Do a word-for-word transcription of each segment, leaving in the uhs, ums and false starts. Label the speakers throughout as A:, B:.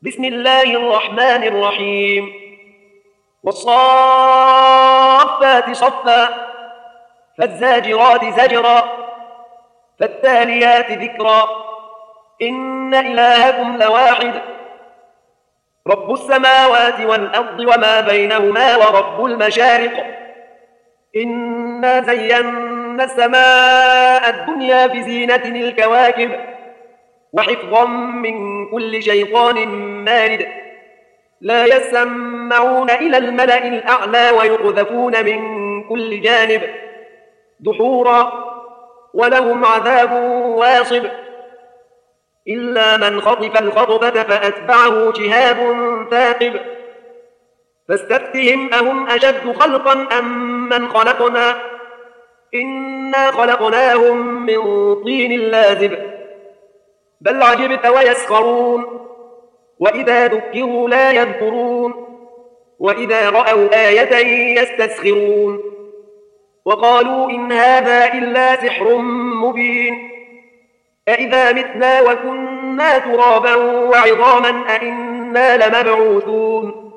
A: بسم الله الرحمن الرحيم والصافات صفا فالزاجرات زجرا فالتاليات ذكرا إن إلهكم لواحد رب السماوات والأرض وما بينهما ورب المشارق إنا زينا السماء الدنيا بزينة الكواكب وحفظا من كل شيطان مارد لا يسمعون إلى الملأ الأعلى ويقذفون من كل جانب دحورا ولهم عذاب واصب إلا من خطف الخطفة فأتبعه شهاب ثاقب فاستفتهم أهم أشد خلقا أم من خلقنا إنا خلقناهم من طين لازب بل عجبت ويسخرون وإذا ذكروا لا يذكرون وإذا رأوا آية يستسخرون وقالوا إن هذا إلا سحر مبين أإذا متنا وكنا ترابا وعظاما أإنا لمبعوثون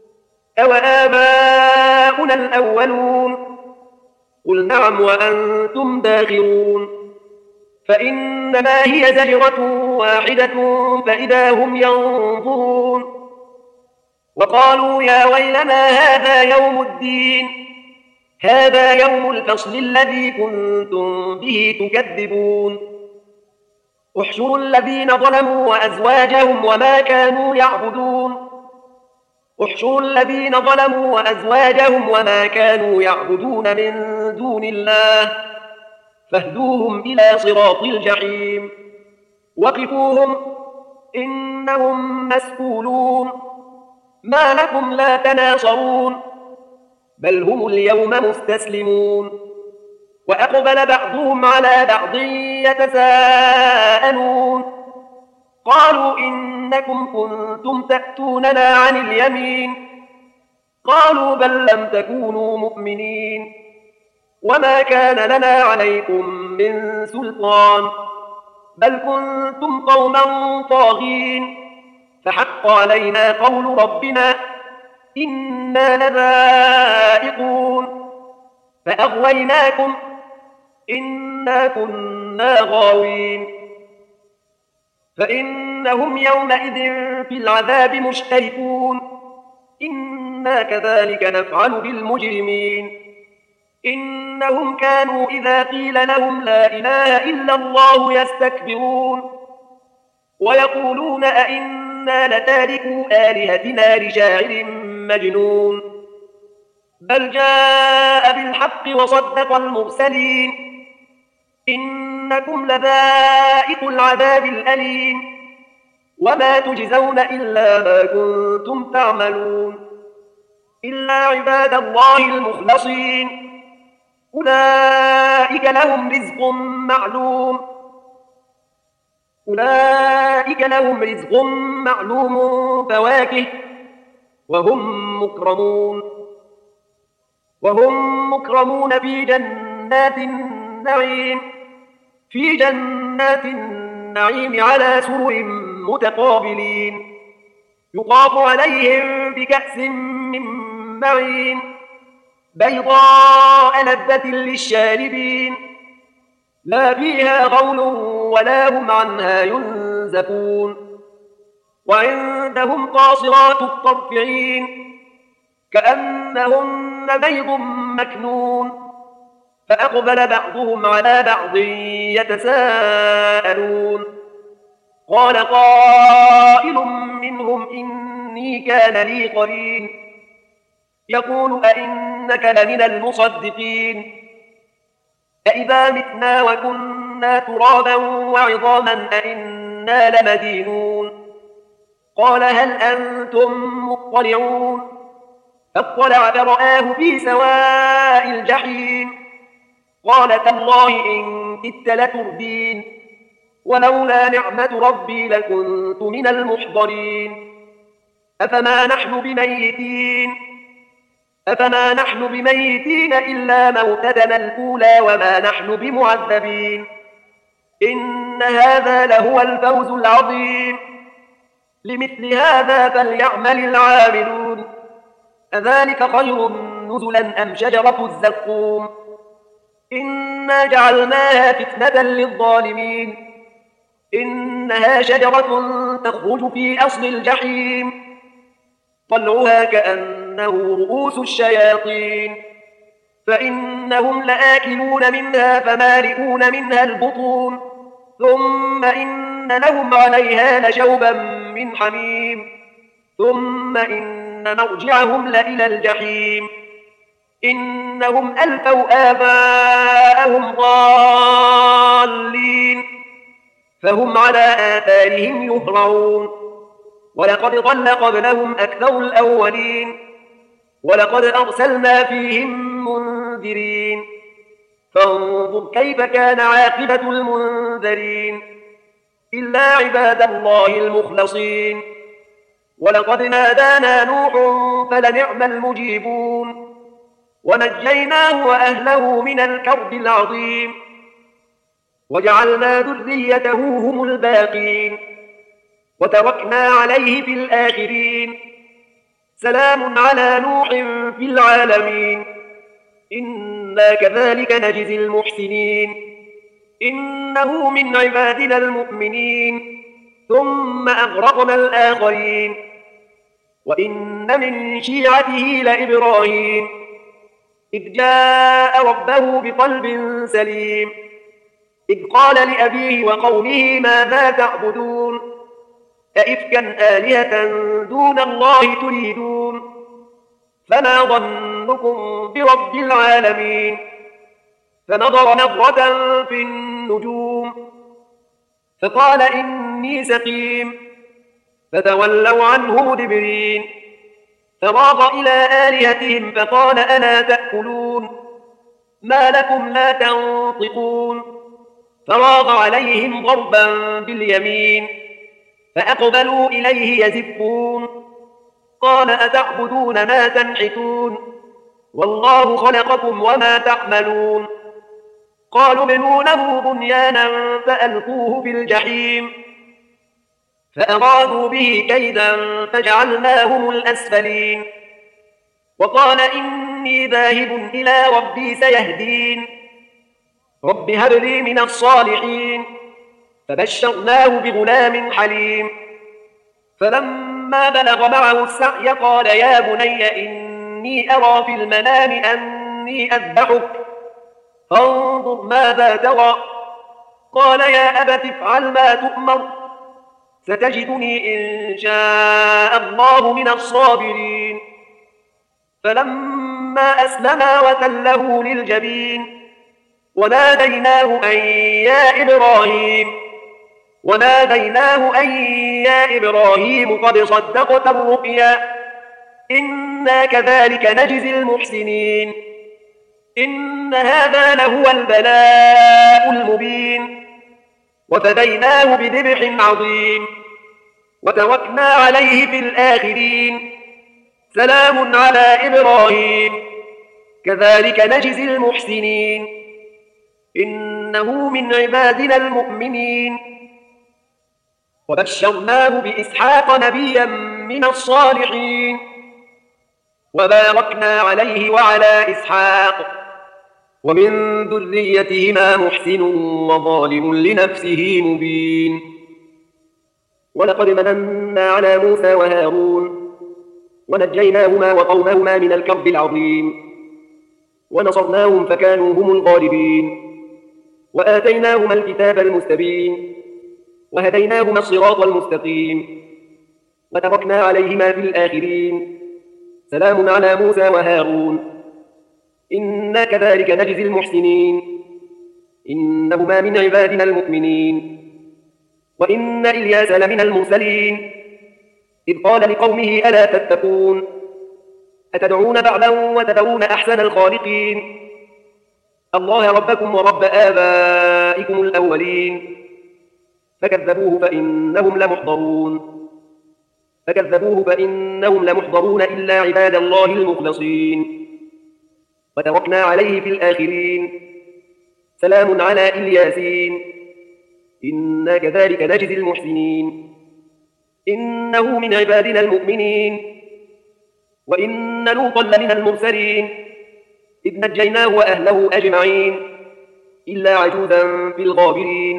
A: أوآباؤنا الأولون قل نعم وأنتم داخرون فإنما هي زجرة واحدة فإذا هم ينظرون وقالوا يا ويلنا هذا يوم الدين هذا يوم الفصل الذي كنتم به تكذبون احشروا الذين ظلموا وأزواجهم وما كانوا يعبدون احشروا الذين ظلموا وأزواجهم وما كانوا يعبدون من دون الله فاهدوهم إلى صراط الجحيم وقفوهم إنهم مسئولون ما لكم لا تناصرون بل هم اليوم مستسلمون وأقبل بعضهم على بعض يتساءلون قالوا إنكم كنتم تأتوننا عن اليمين قالوا بل لم تكونوا مؤمنين وما كان لنا عليكم من سلطان بل كنتم قوما طاغين فحق علينا قول ربنا إنا لذائقون فأغويناكم إنا كنا غاوين فإنهم يومئذ في العذاب مشتركون إنا كذلك نفعل بالمجرمين إنهم كانوا إذا قيل لهم لا إله إلا الله يستكبرون ويقولون أئنا لتاركو آلهتنا لشاعر مجنون بل جاء بالحق وصدق المرسلين إنكم لذائق العذاب الأليم وما تجزون إلا ما كنتم تعملون إلا عباد الله المخلصين أولئك لهم رزق معلوم أولئك لهم رزق معلوم فواكه وهم مكرمون وهم مكرمون في جنات النعيم في جنات النعيم على سرر متقابلين يطاف عليهم بكأس من معين بيضاء لذة للشاربين لا فيها غول ولا هم عنها ينزفون وعندهم قاصرات الطرف عين كأنهن بيض مكنون فأقبل بعضهم على بعض يتساءلون قال قائل منهم إني كان لي قرين يقول أئنك لمن المصدقين أئذا متنا وكنا ترابا وعظاما أئنا لمدينون قال هل أنتم مطلعون فاطلع فرآه في سواء الجحيم قال تالله إن كدت لتردين ولولا نعمة ربي لكنت من المحضرين أفما نحن بميتين أفما نحن بميتين إلا موتتنا الأولى وما نحن بمعذبين إن هذا لهو الفوز العظيم لمثل هذا فليعمل العاملون أذلك خير نزلا أم شجرة الزقوم إنا جعلناها فتنة للظالمين إنها شجرة تخرج في أصل الجحيم طلعها كأنه رؤوس الشياطين فإنهم لآكلون منها فمالئون منها البطون ثم إن لهم عليها لشوبا من حميم ثم إن مرجعهم لإلى الجحيم إنهم ألفوا آباءهم ضالين فهم على آثارهم يهرعون ولقد ضل قبلهم أكثر الأولين ولقد أرسلنا فيهم منذرين فانظر كيف كان عاقبة المنذرين إلا عباد الله المخلصين ولقد نادانا نوح فلنعم المجيبون ونجيناه وأهله من الكرب العظيم وجعلنا ذريته هم الباقين وتركنا عليه في الآخرين سلام على نوح في العالمين إنا كذلك نجزي المحسنين إنه من عبادنا المؤمنين ثم أغرقنا الآخرين وإن من شيعته لإبراهيم إذ جاء ربه بقلب سليم إذ قال لأبيه وقومه ماذا تعبدون أئفكا آلهة دون الله تريدون فما ظنكم برب العالمين فنظر نظرة في النجوم فقال إني سقيم فتولوا عنه مدبرين فراغ إلى آلهتهم فقال ألا تأكلون ما لكم لا تنطقون فراغ عليهم ضربا باليمين فأقبلوا إليه يزفون قال أتعبدون ما تنحتون والله خلقكم وما تعملون قالوا ابنوا له بنيانا فألقوه في الجحيم فأرادوا به كيدا فجعلناهم الأسفلين وقال إني ذاهب إلى ربي سيهدين رب هب لي من الصالحين فبشرناه بغلام حليم فلما بلغ معه السعي قال يا بني إني أرى في المنام أني أذبحك فانظر ماذا ترى قال يا أبت افعل ما تؤمر ستجدني إن شاء الله من الصابرين فلما أسلما وتله للجبين وناديناه أن يا إبراهيم وناديناه أن يا إبراهيم قد صدقت الرؤيا إنا كذلك نجزي المحسنين إن هذا لهو البلاء المبين وفديناه بذبح عظيم وتركنا عليه في الآخرين سلام على إبراهيم كذلك نجزي المحسنين إنه من عبادنا المؤمنين وبشرناه بإسحاق نبيا من الصالحين وباركنا عليه وعلى إسحاق ومن ذريتهما محسن وظالم لنفسه مبين ولقد مننا على موسى وهارون ونجيناهما وقومهما من الكرب العظيم ونصرناهم فكانوا هم الغالبين وآتيناهما الكتاب المستبين وهديناهما الصراط المستقيم وتركنا عليهما في الآخرين سلام على موسى وهارون إنا كذلك نجزي المحسنين إنهما من عبادنا المؤمنين وإن إلياس لمن المرسلين إذ قال لقومه ألا تتقون أتدعون بعلا وتذرون أحسن الخالقين الله ربكم ورب آبائكم الأولين فكذبوه فإنهم لمحضرون فكذبوه فإنهم لمحضرون إلا عباد الله المخلصين وتركنا عليه في الآخرين سلام على إلياسين إنا كذلك نجزي المحسنين إنه من عبادنا المؤمنين. وإن لوطا لمن المرسلين إذ نجيناه وأهله أجمعين إلا عجوزا في الغابرين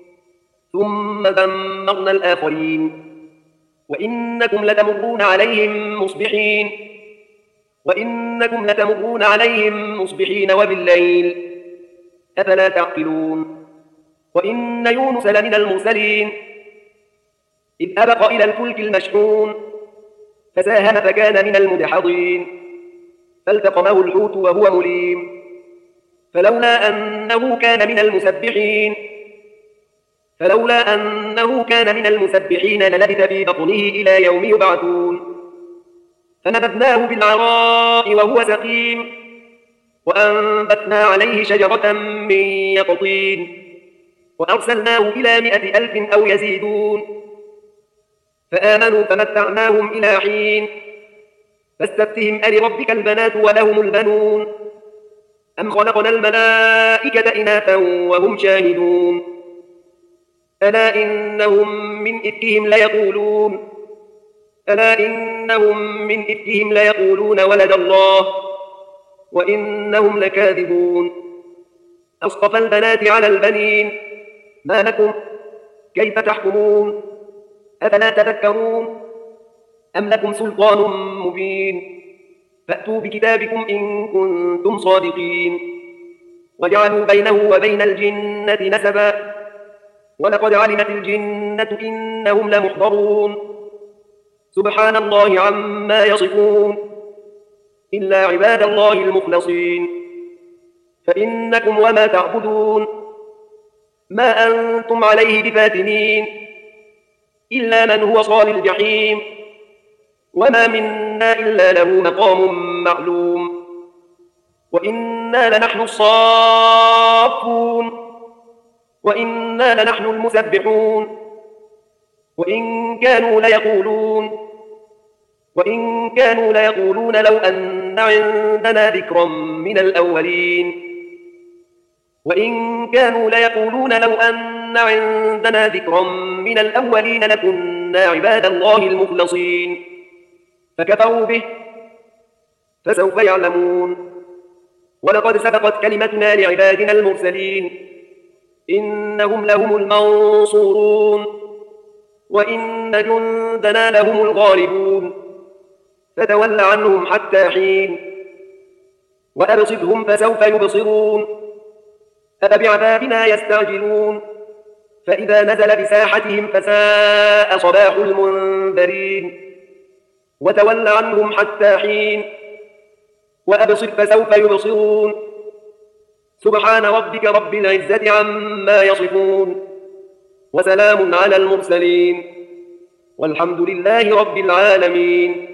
A: ثم دمرنا الآخرين. وإنكم لتمرون عليهم مصبحين وإنكم لتمرون عليهم مصبحين وبالليل أفلا تعقلون. وإن يونس لمن المرسلين إذ أبق إلى الفلك المشحون فساهم فكان من المدحضين فالتقمه الحوت وهو مليم فلولا أنه كان من المسبحين فلولا أنه كان من المسبحين للبث في بطنه إلى يوم يبعثون. فنبذناه بالعراء وهو سقيم وأنبتنا عليه شجرة من يقطين وأرسلناه إلى مائة ألف أو يزيدون فآمنوا فمتعناهم إلى حين. فاستفتهم ألربك البنات ولهم البنون أم خلقنا الملائكة إناثا وهم شاهدون ألا إنهم من إفكهم ليقولون ألا إنهم من إفكهم ليقولون ولد الله وإنهم لكاذبون. أصطفى البنات على البنين ما لكم كيف تحكمون أفلا تذكرون أم لكم سلطان مبين فأتوا بكتابكم إن كنتم صادقين. وجعلوا بينه وبين الجنة نسبا ولقد علمت الجنة إنهم لمحضرون سبحان الله عما يصفون إلا عباد الله المخلصين. فإنكم وما تعبدون ما أنتم عليه بفاتنين إلا من هو صال الجحيم وما منا إلا له مقام معلوم. وإنا لنحن الصافون وإنا لنحن المسبحون وإن كانوا ليقولون وإن كانوا ليقولون لو أن عندنا ذكرا من الأولين وإن كانوا ليقولون لو أن عندنا ذكرا من الأولين لكنا عباد الله المخلصين فكفروا به فسوف يعلمون. ولقد سبقت كلمتنا لعبادنا المرسلين إنهم لهم المنصورون وإن جندنا لهم الغالبون فتول عنهم حتى حين وأبصرهم فسوف يبصرون أفبعذابنا يستعجلون فإذا نزل بساحتهم فساء صباح المنذرين وتول عنهم حتى حين وأبصر فسوف يبصرون سبحان ربك رب العزة عما يصفون وسلام على المرسلين والحمد لله رب العالمين.